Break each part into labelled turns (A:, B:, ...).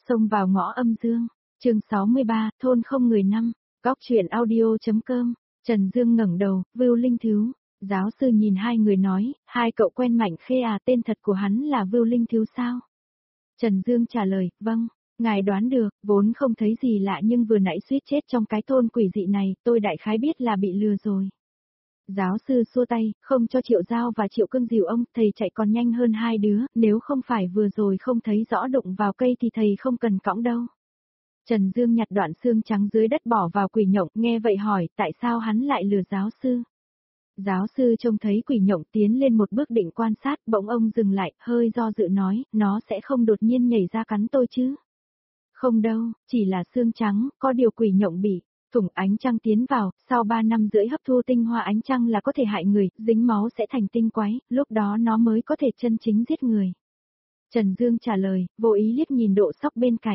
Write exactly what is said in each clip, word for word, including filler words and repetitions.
A: Xông vào ngõ âm dương, chương sáu mươi ba, thôn không người năm, góc chuyện audio.com, Trần Dương ngẩng đầu, Vưu Linh Thiếu, giáo sư nhìn hai người nói, hai cậu quen Mạnh Khê à, tên thật của hắn là Vưu Linh Thiếu sao? Trần Dương trả lời, vâng, ngài đoán được, vốn không thấy gì lạ nhưng vừa nãy suýt chết trong cái thôn quỷ dị này, tôi đại khái biết là bị lừa rồi. Giáo sư xua tay, không cho Triệu Giao và Triệu Cương dìu ông, thầy chạy còn nhanh hơn hai đứa, nếu không phải vừa rồi không thấy rõ đụng vào cây thì thầy không cần cõng đâu. Trần Dương nhặt đoạn xương trắng dưới đất bỏ vào quỷ nhộng, nghe vậy hỏi, tại sao hắn lại lừa giáo sư? Giáo sư trông thấy quỷ nhộng tiến lên một bước định quan sát, bỗng ông dừng lại, hơi do dự nói, nó sẽ không đột nhiên nhảy ra cắn tôi chứ? Không đâu, chỉ là xương trắng, có điều quỷ nhộng bị thủng ánh trăng tiến vào, sau ba năm rưỡi hấp thu tinh hoa ánh trăng là có thể hại người, dính máu sẽ thành tinh quái, lúc đó nó mới có thể chân chính giết người. Trần Dương trả lời, vô ý liếc nhìn Độ Sóc bên cạnh.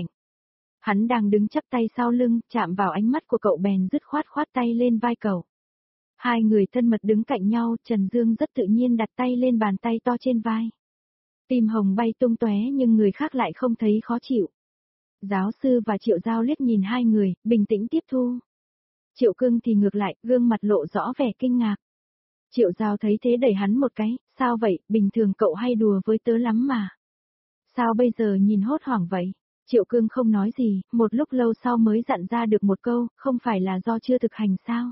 A: Hắn đang đứng chắp tay sau lưng, chạm vào ánh mắt của cậu bèn dứt khoát khoát tay lên vai cậu. Hai người thân mật đứng cạnh nhau, Trần Dương rất tự nhiên đặt tay lên bàn tay to trên vai. Tim hồng bay tung tóe nhưng người khác lại không thấy khó chịu. Giáo sư và Triệu Giao liếc nhìn hai người, bình tĩnh tiếp thu. Triệu Cương thì ngược lại, gương mặt lộ rõ vẻ kinh ngạc. Triệu Giao thấy thế đẩy hắn một cái, sao vậy, bình thường cậu hay đùa với tớ lắm mà. Sao bây giờ nhìn hốt hoảng vậy? Triệu Cương không nói gì, một lúc lâu sau mới dặn ra được một câu, không phải là do chưa thực hành sao?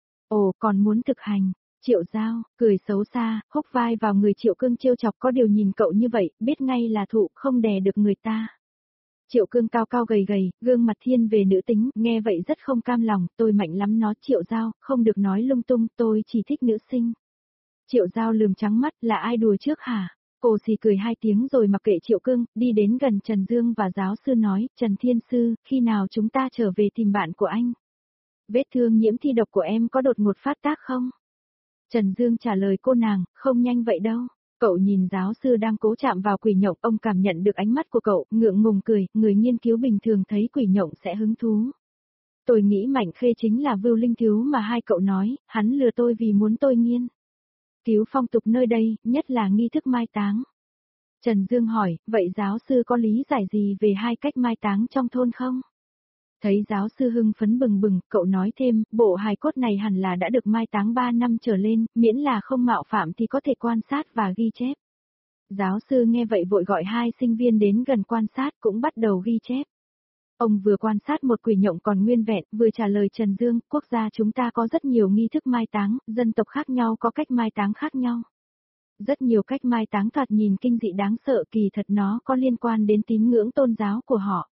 A: Ồ, còn muốn thực hành. Triệu Giao, cười xấu xa, húc vai vào người Triệu Cương trêu chọc, có điều nhìn cậu như vậy, biết ngay là thụ, không đè được người ta. Triệu Cương cao cao gầy gầy, gương mặt thiên về nữ tính, nghe vậy rất không cam lòng, tôi mạnh lắm nó. Triệu Giao, không được nói lung tung, tôi chỉ thích nữ sinh. Triệu Giao lườm trắng mắt, là ai đùa trước hả? Cô xì cười hai tiếng rồi mặc kệ Triệu Cương, đi đến gần Trần Dương và giáo sư nói, Trần Thiên Sư, khi nào chúng ta trở về tìm bạn của anh? Vết thương nhiễm thi độc của em có đột ngột phát tác không? Trần Dương trả lời cô nàng, không nhanh vậy đâu. Cậu nhìn giáo sư đang cố chạm vào quỷ nhộng, ông cảm nhận được ánh mắt của cậu, ngượng ngùng cười, người nghiên cứu bình thường thấy quỷ nhộng sẽ hứng thú. Tôi nghĩ Mạnh Khê chính là Vưu Linh Thiếu mà hai cậu nói, hắn lừa tôi vì muốn tôi nghiên cứu phong tục nơi đây, nhất là nghi thức mai táng. Trần Dương hỏi, vậy giáo sư có lý giải gì về hai cách mai táng trong thôn không? Thấy giáo sư hưng phấn bừng bừng, cậu nói thêm, bộ hài cốt này hẳn là đã được mai táng ba năm trở lên, miễn là không mạo phạm thì có thể quan sát và ghi chép. Giáo sư nghe vậy vội gọi hai sinh viên đến gần quan sát cũng bắt đầu ghi chép. Ông vừa quan sát một quỷ nhộng còn nguyên vẹn, vừa trả lời Trần Dương, quốc gia chúng ta có rất nhiều nghi thức mai táng, dân tộc khác nhau có cách mai táng khác nhau. Rất nhiều cách mai táng thoạt nhìn kinh dị đáng sợ, kỳ thật nó có liên quan đến tín ngưỡng tôn giáo của họ.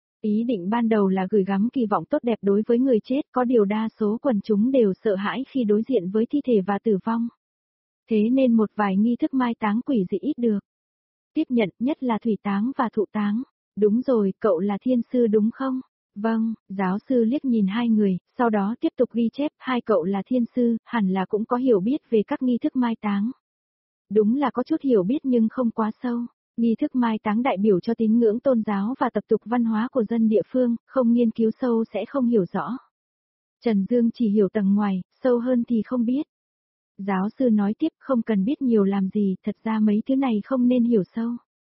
A: Ý định ban đầu là gửi gắm kỳ vọng tốt đẹp đối với người chết, có điều đa số quần chúng đều sợ hãi khi đối diện với thi thể và tử vong. Thế nên một vài nghi thức mai táng quỷ dị ít được tiếp nhận, nhất là thủy táng và thụ táng. Đúng rồi, cậu là thiên sư đúng không? Vâng, giáo sư liếc nhìn hai người, sau đó tiếp tục ghi chép, hai cậu là thiên sư, hẳn là cũng có hiểu biết về các nghi thức mai táng. Đúng là có chút hiểu biết nhưng không quá sâu. Nghi thức mai táng đại biểu cho tín ngưỡng tôn giáo và tập tục văn hóa của dân địa phương, không nghiên cứu sâu sẽ không hiểu rõ. Trần Dương chỉ hiểu tầng ngoài, sâu hơn thì không biết. Giáo sư nói tiếp, không cần biết nhiều làm gì, thật ra mấy thứ này không nên hiểu sâu.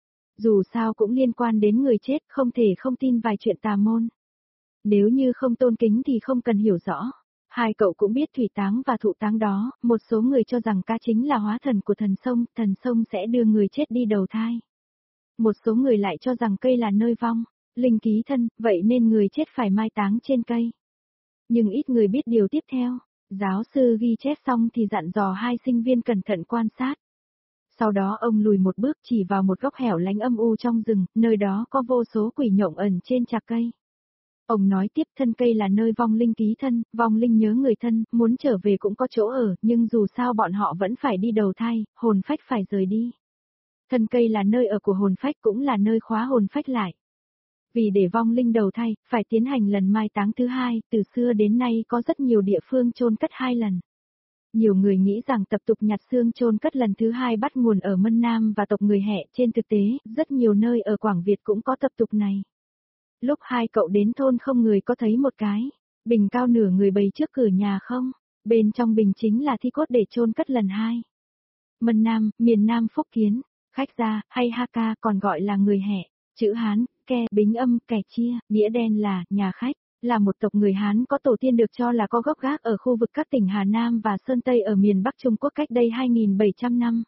A: Dù sao cũng liên quan đến người chết, không thể không tin vài chuyện tà môn. Nếu như không tôn kính thì không cần hiểu rõ. Hai cậu cũng biết thủy táng và thụ táng đó, một số người cho rằng cá chính là hóa thần của thần sông, thần sông sẽ đưa người chết đi đầu thai. Một số người lại cho rằng cây là nơi vong, linh ký thân, vậy nên người chết phải mai táng trên cây. Nhưng ít người biết điều tiếp theo. Giáo sư ghi chép xong thì dặn dò hai sinh viên cẩn thận quan sát. Sau đó ông lùi một bước chỉ vào một góc hẻo lánh âm u trong rừng, nơi đó có vô số quỷ nhộng ẩn trên chạc cây. Ông nói tiếp, thân cây là nơi vong linh ký thân, vong linh nhớ người thân, muốn trở về cũng có chỗ ở, nhưng dù sao bọn họ vẫn phải đi đầu thai, hồn phách phải rời đi. Thân cây là nơi ở của hồn phách cũng là nơi khóa hồn phách lại. Vì để vong linh đầu thai, phải tiến hành lần mai táng thứ hai, từ xưa đến nay có rất nhiều địa phương chôn cất hai lần. Nhiều người nghĩ rằng tập tục nhặt xương chôn cất lần thứ hai bắt nguồn ở Mân Nam và tộc người Hẹ, trên thực tế, rất nhiều nơi ở Quảng Việt cũng có tập tục này. Lúc hai cậu đến thôn không người có thấy một cái bình cao nửa người bày trước cửa nhà không? Bên trong bình chính là thi cốt để chôn cất lần hai. Mân Nam, miền Nam Phúc Kiến, khách gia, hay Haka còn gọi là người Hẹ, chữ Hán, ke, bính âm, kẻ chia, nghĩa đen là, nhà khách, là một tộc người Hán có tổ tiên được cho là có gốc gác ở khu vực các tỉnh Hà Nam và Sơn Tây ở miền Bắc Trung Quốc cách đây hai nghìn bảy trăm năm.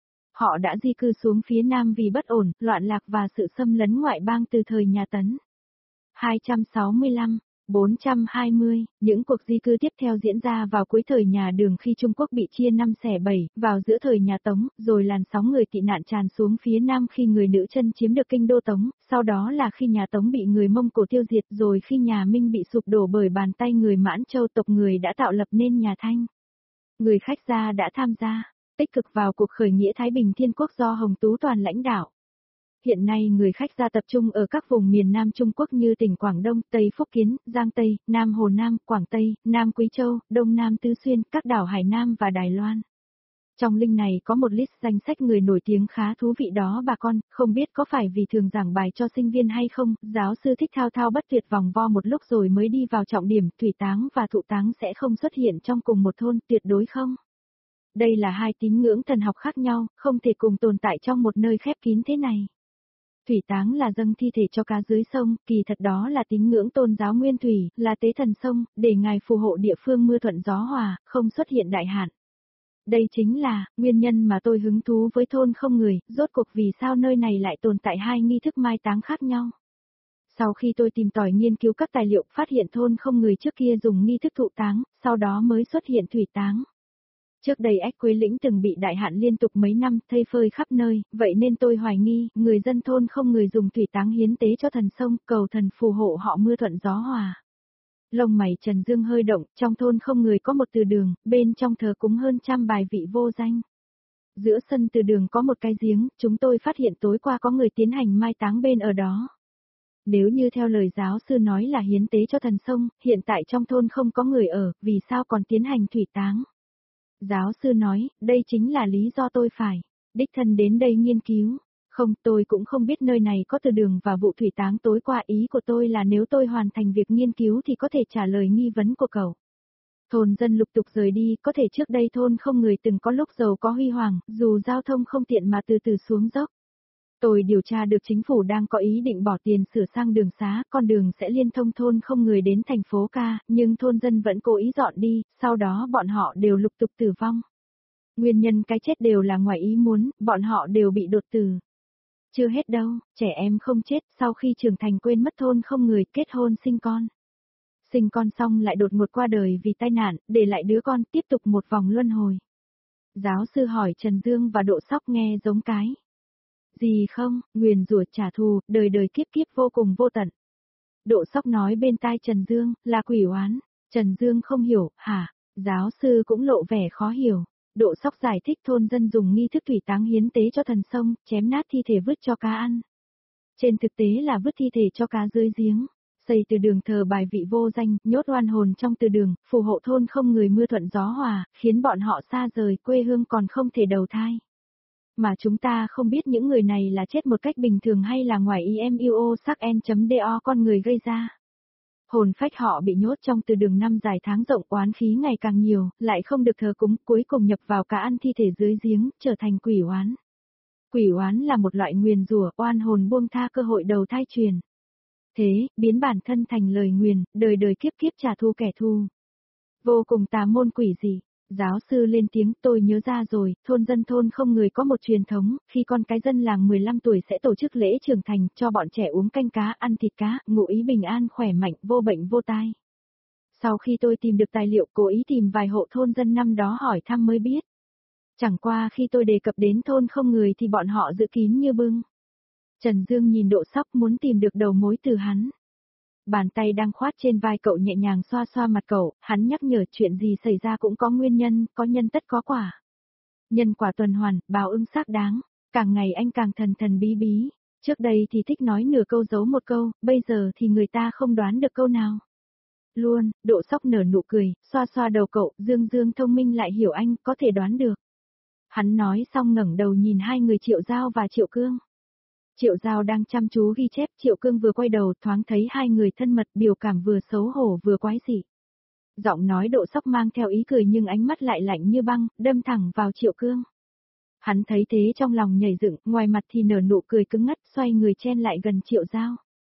A: Họ đã di cư xuống phía Nam vì bất ổn, loạn lạc và sự xâm lấn ngoại bang từ thời nhà Tấn. hai trăm sáu mươi lăm, bốn trăm hai mươi, những cuộc di cư tiếp theo diễn ra vào cuối thời nhà Đường khi Trung Quốc bị chia năm xẻ bảy, vào giữa thời nhà Tống, rồi làn sóng người tị nạn tràn xuống phía Nam khi người nữ chân chiếm được kinh đô Tống, sau đó là khi nhà Tống bị người Mông Cổ tiêu diệt, rồi khi nhà Minh bị sụp đổ bởi bàn tay người Mãn Châu, tộc người đã tạo lập nên nhà Thanh. Người khách gia đã tham gia tích cực vào cuộc khởi nghĩa Thái Bình Thiên Quốc do Hồng Tú Toàn lãnh đạo. Hiện nay người khách gia tập trung ở các vùng miền Nam Trung Quốc như tỉnh Quảng Đông, Tây Phúc Kiến, Giang Tây, Nam Hồ Nam, Quảng Tây, Nam Quý Châu, Đông Nam Tứ Xuyên, các đảo Hải Nam và Đài Loan. Trong link này có một list danh sách người nổi tiếng khá thú vị đó bà con, không biết có phải vì thường giảng bài cho sinh viên hay không, giáo sư thích thao thao bất tuyệt vòng vo một lúc rồi mới đi vào trọng điểm, thủy táng và thụ táng sẽ không xuất hiện trong cùng một thôn, tuyệt đối không. Đây là hai tín ngưỡng thần học khác nhau, không thể cùng tồn tại trong một nơi khép kín thế này. Thủy táng là dâng thi thể cho cá dưới sông, kỳ thật đó là tín ngưỡng tôn giáo nguyên thủy, là tế thần sông, để ngài phù hộ địa phương mưa thuận gió hòa, không xuất hiện đại hạn. Đây chính là nguyên nhân mà tôi hứng thú với thôn không người, rốt cuộc vì sao nơi này lại tồn tại hai nghi thức mai táng khác nhau. Sau khi tôi tìm tòi nghiên cứu các tài liệu, phát hiện thôn không người trước kia dùng nghi thức thụ táng, sau đó mới xuất hiện thủy táng. Trước đây Ách Quế Lĩnh từng bị đại hạn liên tục mấy năm, thây phơi khắp nơi, vậy nên tôi hoài nghi, người dân thôn không người dùng thủy táng hiến tế cho thần sông, cầu thần phù hộ họ mưa thuận gió hòa. Lông mày Trần Dương hơi động, trong thôn không người có một từ đường, bên trong thờ cúng hơn trăm bài vị vô danh. Giữa sân từ đường có một cái giếng, chúng tôi phát hiện tối qua có người tiến hành mai táng bên ở đó. Nếu như theo lời giáo sư nói là hiến tế cho thần sông, hiện tại trong thôn không có người ở, vì sao còn tiến hành thủy táng? Giáo sư nói, đây chính là lý do tôi phải đích thân đến đây nghiên cứu. Không, tôi cũng không biết nơi này có từ đường và vụ thủy táng tối qua, ý của tôi là nếu tôi hoàn thành việc nghiên cứu thì có thể trả lời nghi vấn của cậu. Thôn dân lục tục rời đi, có thể trước đây thôn không người từng có lúc giàu có huy hoàng, dù giao thông không tiện mà từ từ xuống dốc. Tôi điều tra được chính phủ đang có ý định bỏ tiền sửa sang đường xá, con đường sẽ liên thông thôn không người đến thành phố ca, nhưng thôn dân vẫn cố ý dọn đi, sau đó bọn họ đều lục tục tử vong. Nguyên nhân cái chết đều là ngoài ý muốn, bọn họ đều bị đột tử. Chưa hết đâu, trẻ em không chết, sau khi trưởng thành quên mất thôn không người, kết hôn sinh con. Sinh con xong lại đột ngột qua đời vì tai nạn, để lại đứa con, tiếp tục một vòng luân hồi. Giáo sư hỏi Trần Dương và Độ Sóc nghe giống cái gì không, nguyền rủa trả thù, đời đời kiếp kiếp vô cùng vô tận. Độ Sóc nói bên tai Trần Dương, là quỷ oán. Trần Dương không hiểu, hả? Giáo sư cũng lộ vẻ khó hiểu. Độ Sóc giải thích thôn dân dùng nghi thức thủy táng hiến tế cho thần sông, chém nát thi thể vứt cho cá ăn. Trên thực tế là vứt thi thể cho cá dưới giếng. Xây từ đường thờ bài vị vô danh, nhốt oan hồn trong từ đường, phù hộ thôn không người mưa thuận gió hòa, khiến bọn họ xa rời quê hương còn không thể đầu thai. Mà chúng ta không biết những người này là chết một cách bình thường hay là ngoài imuo sắc n.do con người gây ra. Hồn phách họ bị nhốt trong từ đường năm dài tháng rộng, oán khí ngày càng nhiều, lại không được thờ cúng, cuối cùng nhập vào cá ăn thi thể dưới giếng, trở thành quỷ oán. Quỷ oán là một loại nguyền rủa, oan hồn buông tha cơ hội đầu thai truyền. Thế, biến bản thân thành lời nguyền, đời đời kiếp kiếp trả thù kẻ thù. Vô cùng tà môn quỷ dị. Giáo sư lên tiếng, tôi nhớ ra rồi, thôn dân thôn không người có một truyền thống, khi con cái dân làng mười lăm tuổi sẽ tổ chức lễ trưởng thành, cho bọn trẻ uống canh cá, ăn thịt cá, ngụ ý bình an khỏe mạnh, vô bệnh vô tai. Sau khi tôi tìm được tài liệu, cố ý tìm vài hộ thôn dân năm đó hỏi thăm mới biết. Chẳng qua khi tôi đề cập đến thôn không người thì bọn họ giữ kín như bưng. Trần Dương nhìn Độ Sóc muốn tìm được đầu mối từ hắn. Bàn tay đang khoát trên vai cậu nhẹ nhàng xoa xoa mặt cậu, hắn nhắc nhở chuyện gì xảy ra cũng có nguyên nhân, có nhân tất có quả. Nhân quả tuần hoàn, báo ứng xác đáng, càng ngày anh càng thần thần bí bí, trước đây thì thích nói nửa câu giấu một câu, bây giờ thì người ta không đoán được câu nào. Luôn, Độ Sóc nở nụ cười, xoa xoa đầu cậu, Dương Dương thông minh lại hiểu anh, có thể đoán được. Hắn nói xong ngẩng đầu nhìn hai người Triệu Giao và Triệu Cương. Triệu Giao đang chăm chú ghi chép, Triệu Cương vừa quay đầu thoáng thấy hai người thân mật, biểu cảm vừa xấu hổ vừa quái dị. Giọng nói Độ Sóc mang theo ý cười nhưng ánh mắt lại lạnh như băng, đâm thẳng vào Triệu Cương. Hắn thấy thế trong lòng nhảy dựng, ngoài mặt thì nở nụ cười cứng ngắt, xoay người chen lại gần Triệu Giao.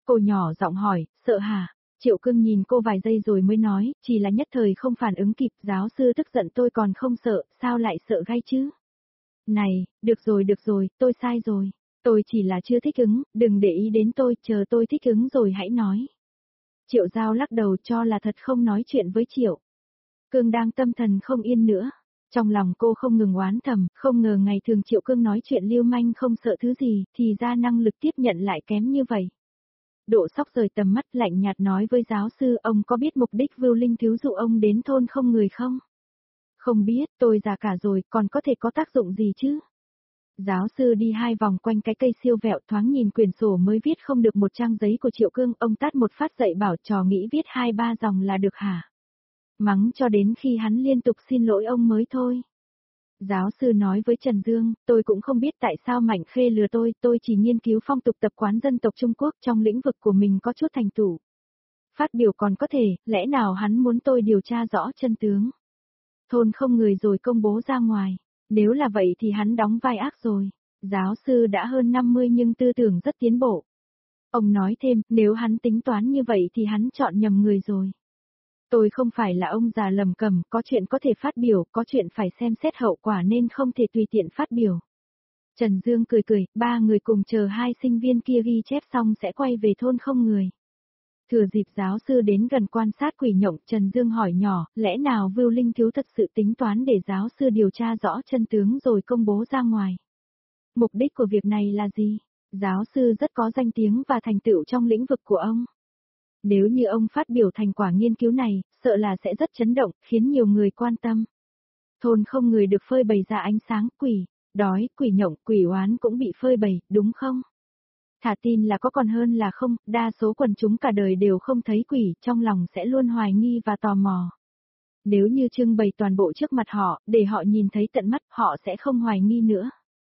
A: Cô nhỏ giọng hỏi, sợ hả? Triệu Cương nhìn cô vài giây rồi mới nói, chỉ là nhất thời không phản ứng kịp, giáo sư tức giận tôi còn không sợ, sao lại sợ gay chứ? Này, được rồi được rồi, tôi sai rồi. Tôi chỉ là chưa thích ứng, đừng để ý đến tôi, chờ tôi thích ứng rồi hãy nói. Triệu Giao lắc đầu cho là thật không nói chuyện với Triệu Cương đang tâm thần không yên nữa. Trong lòng cô không ngừng oán thầm, không ngờ ngày thường Triệu Cương nói chuyện lưu manh không sợ thứ gì, thì ra năng lực tiếp nhận lại kém như vậy. Độ Sóc rời tầm mắt lạnh nhạt nói với giáo sư, ông có biết mục đích Vưu Linh Thiếu dụ ông đến thôn không người không? Không biết, tôi già cả rồi, còn có thể có tác dụng gì chứ? Giáo sư đi hai vòng quanh cái cây siêu vẹo thoáng nhìn quyển sổ mới viết không được một trang giấy của Triệu Cương, ông tát một phát dậy bảo trò nghĩ viết hai ba dòng là được hả? Mắng cho đến khi hắn liên tục xin lỗi ông mới thôi. Giáo sư nói với Trần Dương, tôi cũng không biết tại sao Mạnh Khê lừa tôi, tôi chỉ nghiên cứu phong tục tập quán dân tộc Trung Quốc trong lĩnh vực của mình có chút thành tựu. Phát biểu còn có thể, lẽ nào hắn muốn tôi điều tra rõ chân tướng? Thôn không người rồi công bố ra ngoài, nếu là vậy thì hắn đóng vai ác rồi. Giáo sư đã hơn năm mươi nhưng tư tưởng rất tiến bộ. Ông nói thêm, nếu hắn tính toán như vậy thì hắn chọn nhầm người rồi. Tôi không phải là ông già lầm cầm, có chuyện có thể phát biểu, có chuyện phải xem xét hậu quả nên không thể tùy tiện phát biểu. Trần Dương cười cười, ba người cùng chờ hai sinh viên kia ghi chép xong sẽ quay về thôn không người. Thừa dịp giáo sư đến gần quan sát quỷ nhộng, Trần Dương hỏi nhỏ, lẽ nào Vưu Linh Thiếu thật sự tính toán để giáo sư điều tra rõ chân tướng rồi công bố ra ngoài? Mục đích của việc này là gì? Giáo sư rất có danh tiếng và thành tựu trong lĩnh vực của ông. Nếu như ông phát biểu thành quả nghiên cứu này, sợ là sẽ rất chấn động, khiến nhiều người quan tâm. Thôn không người được phơi bày ra ánh sáng, quỷ, đói, quỷ nhộng, quỷ oán cũng bị phơi bày, đúng không? Thả tin là có còn hơn là không, đa số quần chúng cả đời đều không thấy quỷ, trong lòng sẽ luôn hoài nghi và tò mò. Nếu như trưng bày toàn bộ trước mặt họ, để họ nhìn thấy tận mắt, họ sẽ không hoài nghi nữa.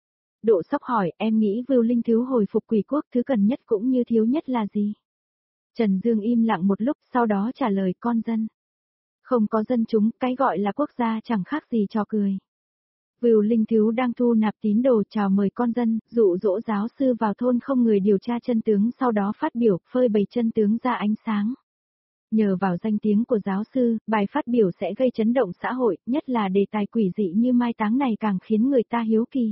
A: Độ Sóc hỏi, em nghĩ Vưu Linh Thiếu hồi phục quỷ quốc thứ cần nhất cũng như thiếu nhất là gì? Trần Dương im lặng một lúc, sau đó trả lời, con dân. Không có dân chúng, cái gọi là quốc gia chẳng khác gì trò cười. Vưu Linh Thiếu đang thu nạp tín đồ chào mời con dân, dụ dỗ giáo sư vào thôn không người điều tra chân tướng, sau đó phát biểu, phơi bày chân tướng ra ánh sáng. Nhờ vào danh tiếng của giáo sư, bài phát biểu sẽ gây chấn động xã hội, nhất là đề tài quỷ dị như mai táng này càng khiến người ta hiếu kỳ.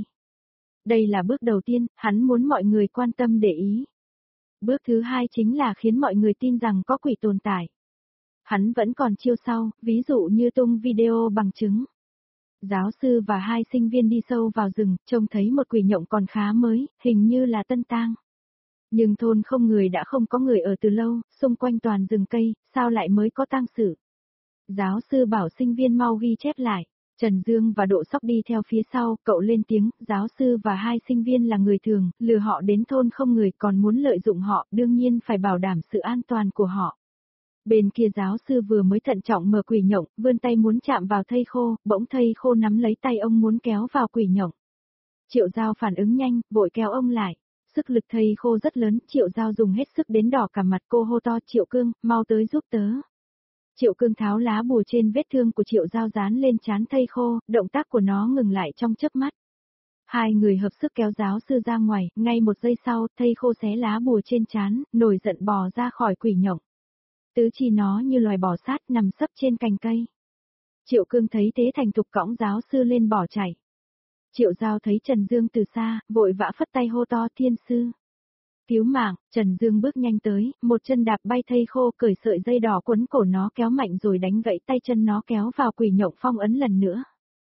A: Đây là bước đầu tiên, hắn muốn mọi người quan tâm để ý. Bước thứ hai chính là khiến mọi người tin rằng có quỷ tồn tại. Hắn vẫn còn chiêu sau, ví dụ như tung video bằng chứng. Giáo sư và hai sinh viên đi sâu vào rừng, trông thấy một quỷ nhộng còn khá mới, hình như là tân tang. Nhưng thôn không người đã không có người ở từ lâu, xung quanh toàn rừng cây, sao lại mới có tang sự? Giáo sư bảo sinh viên mau ghi chép lại. Trần Dương và Độ Sóc đi theo phía sau, cậu lên tiếng, giáo sư và hai sinh viên là người thường, lừa họ đến thôn không người còn muốn lợi dụng họ, đương nhiên phải bảo đảm sự an toàn của họ. Bên kia giáo sư vừa mới thận trọng mở quỷ nhộng, vươn tay muốn chạm vào thây khô, bỗng thây khô nắm lấy tay ông muốn kéo vào quỷ nhộng. Triệu Giao phản ứng nhanh, vội kéo ông lại. Sức lực thây khô rất lớn, Triệu Giao dùng hết sức đến đỏ cả mặt, cô hô to, Triệu Cương, mau tới giúp tớ. Triệu Cương tháo lá bùa trên vết thương của Triệu Giao dán lên trán thây khô, động tác của nó ngừng lại trong chớp mắt. Hai người hợp sức kéo giáo sư ra ngoài, ngay một giây sau, thây khô xé lá bùa trên trán, nổi giận bò ra khỏi quỷ nhộng. Tứ chi nó như loài bò sát nằm sấp trên cành cây. Triệu Cương thấy thế thành thục cõng giáo sư lên bỏ chạy. Triệu Giao thấy Trần Dương từ xa, vội vã phất tay hô to, thiên sư. Cứu mạng, Trần Dương bước nhanh tới, một chân đạp bay thây khô, cởi sợi dây đỏ quấn cổ nó kéo mạnh rồi đánh gãy tay chân nó kéo vào quỷ nhộng phong ấn lần nữa.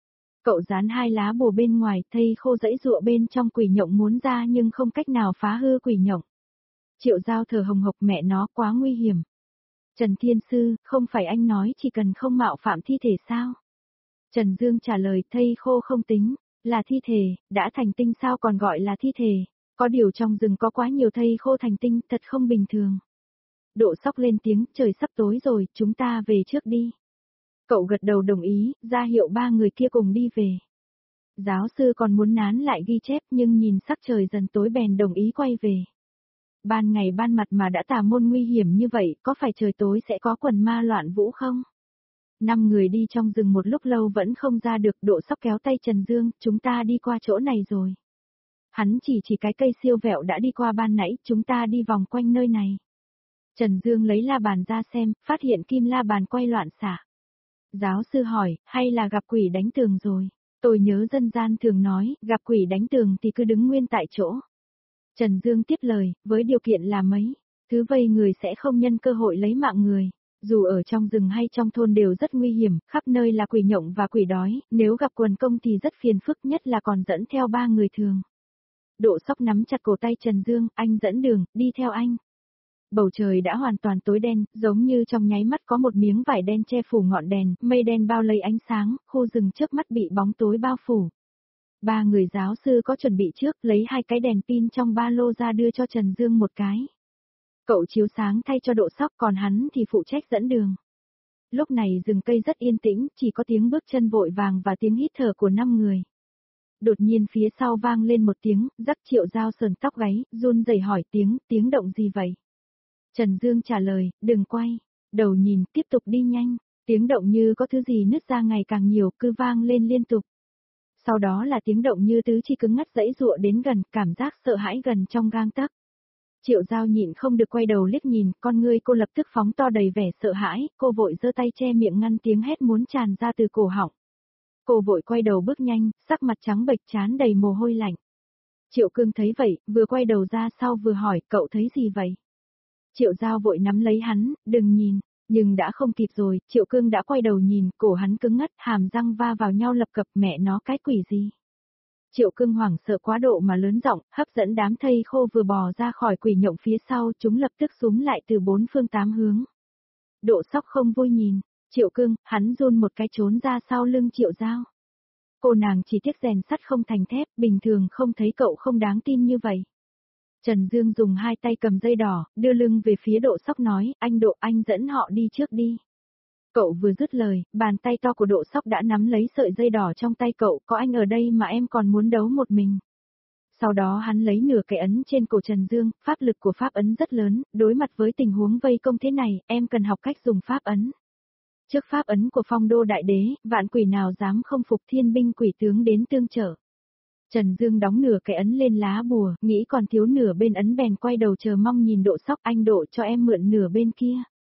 A: Cậu dán hai lá bùa bên ngoài, thây khô dãy dụa bên trong quỷ nhộng muốn ra nhưng không cách nào phá hư quỷ nhộng. Triệu Giao thở hồng hộc, mẹ nó quá nguy hiểm. Trần Thiên Sư, không phải anh nói chỉ cần không mạo phạm thi thể sao? Trần Dương trả lời, thây khô không tính, là thi thể, đã thành tinh sao còn gọi là thi thể? Có điều trong rừng có quá nhiều thây khô thành tinh, thật không bình thường. Độ Sóc lên tiếng, trời sắp tối rồi, chúng ta về trước đi. Cậu gật đầu đồng ý, ra hiệu ba người kia cùng đi về. Giáo sư còn muốn nán lại ghi chép nhưng nhìn sắc trời dần tối bèn đồng ý quay về. Ban ngày ban mặt mà đã tà môn nguy hiểm như vậy, có phải trời tối sẽ có quần ma loạn vũ không? Năm người đi trong rừng một lúc lâu vẫn không ra được, Độ Sóc kéo tay Trần Dương, chúng ta đi qua chỗ này rồi. Hắn chỉ chỉ cái cây siêu vẹo đã đi qua ban nãy, chúng ta đi vòng quanh nơi này. Trần Dương lấy la bàn ra xem, phát hiện kim la bàn quay loạn xạ. Giáo sư hỏi, hay là gặp quỷ đánh tường rồi? Tôi nhớ dân gian thường nói, gặp quỷ đánh tường thì cứ đứng nguyên tại chỗ. Trần Dương tiếp lời, với điều kiện là mấy, thứ vây người sẽ không nhân cơ hội lấy mạng người. Dù ở trong rừng hay trong thôn đều rất nguy hiểm, khắp nơi là quỷ nhộng và quỷ đói, nếu gặp quần công thì rất phiền phức, nhất là còn dẫn theo ba người thường. Độ Sóc nắm chặt cổ tay Trần Dương, anh dẫn đường, đi theo anh. Bầu trời đã hoàn toàn tối đen, giống như trong nháy mắt có một miếng vải đen che phủ ngọn đèn, mây đen bao lấy ánh sáng, khu rừng trước mắt bị bóng tối bao phủ. Ba người giáo sư có chuẩn bị trước, lấy hai cái đèn pin trong ba lô ra đưa cho Trần Dương một cái. Cậu chiếu sáng thay cho Độ Sóc, còn hắn thì phụ trách dẫn đường. Lúc này rừng cây rất yên tĩnh, chỉ có tiếng bước chân vội vàng và tiếng hít thở của năm người. Đột nhiên phía sau vang lên một tiếng, rắc Triệu Giao sờn tóc gáy, run rẩy hỏi tiếng, tiếng động gì vậy? Trần Dương trả lời, đừng quay, đầu nhìn, tiếp tục đi nhanh, tiếng động như có thứ gì nứt ra ngày càng nhiều, cứ vang lên liên tục. Sau đó là tiếng động như tứ chi cứng ngắt giãy giụa đến gần, cảm giác sợ hãi gần trong gang tấc. Triệu Giao nhịn không được quay đầu liếc nhìn, con ngươi cô lập tức phóng to đầy vẻ sợ hãi, cô vội giơ tay che miệng ngăn tiếng hét muốn tràn ra từ cổ họng. Cô vội quay đầu bước nhanh, sắc mặt trắng bệch trán đầy mồ hôi lạnh. Triệu Cương thấy vậy, vừa quay đầu ra sau vừa hỏi, cậu thấy gì vậy? Triệu Giao vội nắm lấy hắn, đừng nhìn, nhưng đã không kịp rồi, Triệu Cương đã quay đầu nhìn, cổ hắn cứng ngắt, hàm răng va vào nhau lập cập, mẹ nó cái quỷ gì? Triệu Cương hoảng sợ quá độ mà lớn giọng, hấp dẫn đám thây khô vừa bò ra khỏi quỷ nhộng phía sau, chúng lập tức xúm lại từ bốn phương tám hướng. Độ Sóc không vui nhìn, Triệu Cương, hắn run một cái trốn ra sau lưng Triệu Giao. Cô nàng chỉ tiếc rèn sắt không thành thép, bình thường không thấy cậu không đáng tin như vậy. Trần Dương dùng hai tay cầm dây đỏ, đưa lưng về phía Độ Sóc nói, anh Độ, anh dẫn họ đi trước đi. Cậu vừa dứt lời, bàn tay to của Độ Sóc đã nắm lấy sợi dây đỏ trong tay cậu, có anh ở đây mà em còn muốn đấu một mình. Sau đó hắn lấy nửa cái ấn trên cổ Trần Dương, pháp lực của pháp ấn rất lớn, đối mặt với tình huống vây công thế này, em cần học cách dùng pháp ấn. Trước pháp ấn của Phong Đô Đại Đế, vạn quỷ nào dám không phục, thiên binh quỷ tướng đến tương trợ. Trần Dương đóng nửa cái ấn lên lá bùa, nghĩ còn thiếu nửa bên ấn bèn quay đầu chờ mong nhìn Độ Sóc, anh Độ cho em mượn nửa bên kia.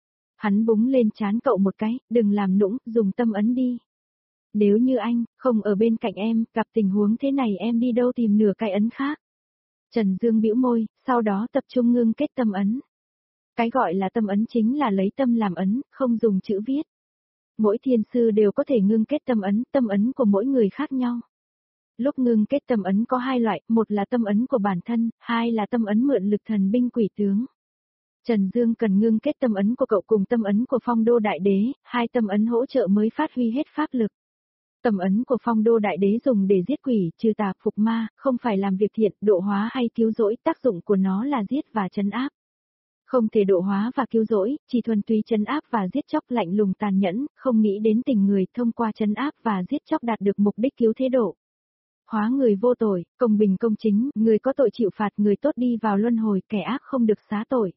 A: Hắn búng lên trán cậu một cái, đừng làm nũng, dùng tâm ấn đi. Nếu như anh, không ở bên cạnh em, gặp tình huống thế này em đi đâu tìm nửa cái ấn khác. Trần Dương bĩu môi, sau đó tập trung ngưng kết tâm ấn. Cái gọi là tâm ấn chính là lấy tâm làm ấn, không dùng chữ viết. Mỗi thiên sư đều có thể ngưng kết tâm ấn, tâm ấn của mỗi người khác nhau. Lúc ngưng kết tâm ấn có hai loại, một là tâm ấn của bản thân, hai là tâm ấn mượn lực thần binh quỷ tướng. Trần Dương cần ngưng kết tâm ấn của cậu cùng tâm ấn của Phong Đô Đại Đế, hai tâm ấn hỗ trợ mới phát huy hết pháp lực. Tâm ấn của Phong Đô Đại Đế dùng để giết quỷ, trừ tà, phục ma, không phải làm việc thiện, độ hóa hay cứu rỗi, tác dụng của nó là giết và trấn áp. Không thể độ hóa và cứu rỗi, chỉ thuần túy trấn áp và giết chóc, lạnh lùng tàn nhẫn, không nghĩ đến tình người, thông qua trấn áp và giết chóc đạt được mục đích cứu thế độ. Hóa người vô tội, công bình công chính, người có tội chịu phạt, người tốt đi vào luân hồi, kẻ ác không được xá tội.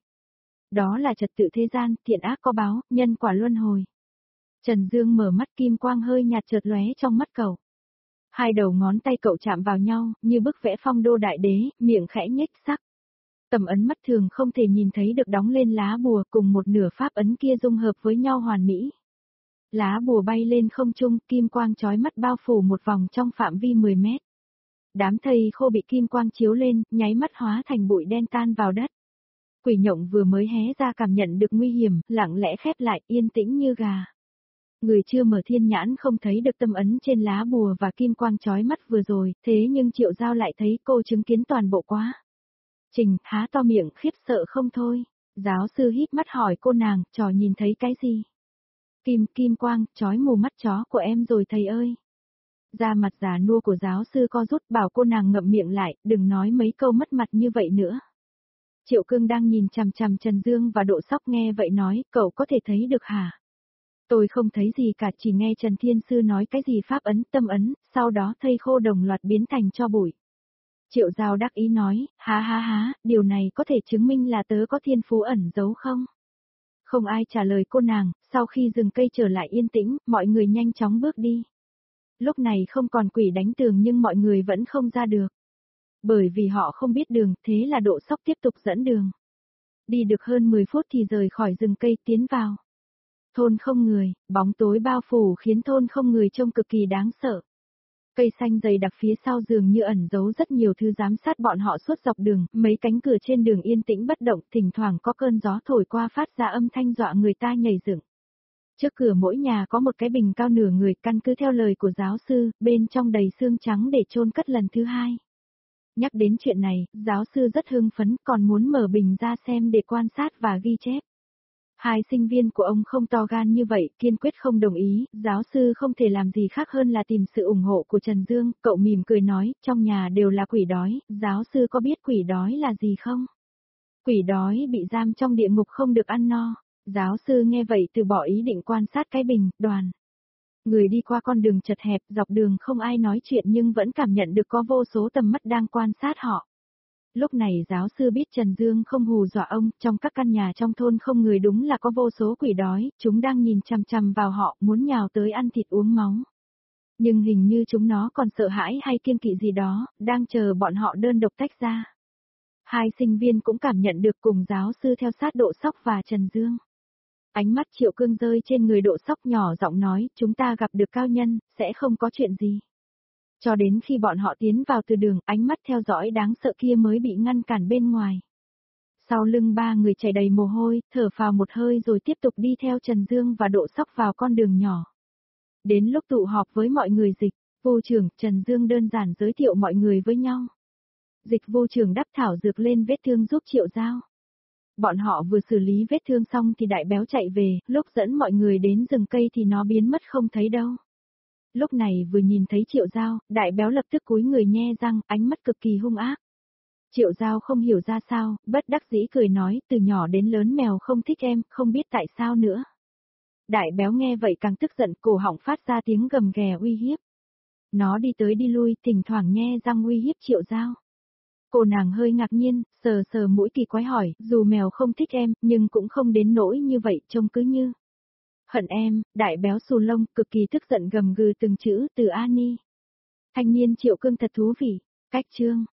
A: Đó là trật tự thế gian, thiện ác có báo, nhân quả luân hồi. Trần Dương mở mắt, kim quang hơi nhạt chợt lóe trong mắt cậu. Hai đầu ngón tay cậu chạm vào nhau, như bức vẽ Phong Đô Đại Đế, miệng khẽ nhếch sắc. Tầm ấn mắt thường không thể nhìn thấy được đóng lên lá bùa, cùng một nửa pháp ấn kia dung hợp với nhau hoàn mỹ. Lá bùa bay lên không trung, kim quang chói mắt bao phủ một vòng trong phạm vi mười mét. Đám thây khô bị kim quang chiếu lên, nháy mắt hóa thành bụi đen tan vào đất. Quỷ nhộng vừa mới hé ra cảm nhận được nguy hiểm, lặng lẽ khép lại, yên tĩnh như gà. Người chưa mở thiên nhãn không thấy được tâm ấn trên lá bùa và kim quang chói mắt vừa rồi, thế nhưng Triệu Giao lại thấy, cô chứng kiến toàn bộ quá. Trình, há to miệng khiếp sợ không thôi. Giáo sư híp mắt hỏi cô nàng, trò nhìn thấy cái gì? Kim, kim quang, chói mù mắt chó của em rồi thầy ơi. Da mặt già nua của giáo sư co rút, bảo cô nàng ngậm miệng lại, đừng nói mấy câu mất mặt như vậy nữa. Triệu Cương đang nhìn chằm chằm Trần Dương và Độ Sóc nghe vậy nói, cậu có thể thấy được hả? Tôi không thấy gì cả, chỉ nghe Trần Thiên Sư nói cái gì pháp ấn, tâm ấn, sau đó thây khô đồng loạt biến thành tro bụi. Triệu Giao đắc ý nói, há há há, điều này có thể chứng minh là tớ có thiên phú ẩn giấu không? Không ai trả lời cô nàng, sau khi rừng cây trở lại yên tĩnh, mọi người nhanh chóng bước đi. Lúc này không còn quỷ đánh tường nhưng mọi người vẫn không ra được. Bởi vì họ không biết đường, thế là Độ Sóc tiếp tục dẫn đường. Đi được hơn mười phút thì rời khỏi rừng cây tiến vào. Thôn không người, bóng tối bao phủ khiến thôn không người trông cực kỳ đáng sợ. Cây xanh dày đặc phía sau dường như ẩn giấu rất nhiều thứ giám sát bọn họ suốt dọc đường, mấy cánh cửa trên đường yên tĩnh bất động, thỉnh thoảng có cơn gió thổi qua phát ra âm thanh dọa người ta nhảy dựng. Trước cửa mỗi nhà có một cái bình cao nửa người, căn cứ theo lời của giáo sư, bên trong đầy xương trắng để chôn cất lần thứ hai. Nhắc đến chuyện này, giáo sư rất hưng phấn, còn muốn mở bình ra xem để quan sát và ghi chép. Hai sinh viên của ông không to gan như vậy, kiên quyết không đồng ý, giáo sư không thể làm gì khác hơn là tìm sự ủng hộ của Trần Dương, cậu mỉm cười nói, trong nhà đều là quỷ đói, giáo sư có biết quỷ đói là gì không? Quỷ đói bị giam trong địa ngục không được ăn no. Giáo sư nghe vậy từ bỏ ý định quan sát cái bình, đoàn. Người đi qua con đường chật hẹp, dọc đường không ai nói chuyện nhưng vẫn cảm nhận được có vô số tầm mắt đang quan sát họ. Lúc này giáo sư biết Trần Dương không hù dọa ông, trong các căn nhà trong thôn không người đúng là có vô số quỷ đói, chúng đang nhìn chằm chằm vào họ, muốn nhào tới ăn thịt uống máu. Nhưng hình như chúng nó còn sợ hãi hay kiêng kỵ gì đó, đang chờ bọn họ đơn độc tách ra. Hai sinh viên cũng cảm nhận được cùng giáo sư theo sát Độ Sóc và Trần Dương. Ánh mắt Triệu Cương rơi trên người Độ Sóc nhỏ giọng nói, chúng ta gặp được cao nhân, sẽ không có chuyện gì. Cho đến khi bọn họ tiến vào từ đường, ánh mắt theo dõi đáng sợ kia mới bị ngăn cản bên ngoài. Sau lưng ba người chảy đầy mồ hôi, thở phào một hơi rồi tiếp tục đi theo Trần Dương và Độ Sóc vào con đường nhỏ. Đến lúc tụ họp với mọi người Dịch, vô trưởng, Trần Dương đơn giản giới thiệu mọi người với nhau. Dịch vô trưởng đắp thảo dược lên vết thương giúp Triệu Giao. Bọn họ vừa xử lý vết thương xong thì đại béo chạy về, lúc dẫn mọi người đến rừng cây thì nó biến mất không thấy đâu. Lúc này vừa nhìn thấy Triệu Giao, đại béo lập tức cúi người nhe răng, ánh mắt cực kỳ hung ác. Triệu Giao không hiểu ra sao, bất đắc dĩ cười nói, từ nhỏ đến lớn mèo không thích em, không biết tại sao nữa. Đại béo nghe vậy càng tức giận, cổ họng phát ra tiếng gầm ghè uy hiếp. Nó đi tới đi lui, thỉnh thoảng nhe răng uy hiếp Triệu Giao. Cô nàng hơi ngạc nhiên, sờ sờ mũi kỳ quái hỏi, dù mèo không thích em, nhưng cũng không đến nỗi như vậy, trông cứ như. Hận em, đại béo xù lông, cực kỳ tức giận gầm gừ từng chữ từ Ani. Thanh niên Triệu Cương thật thú vị, cách chương.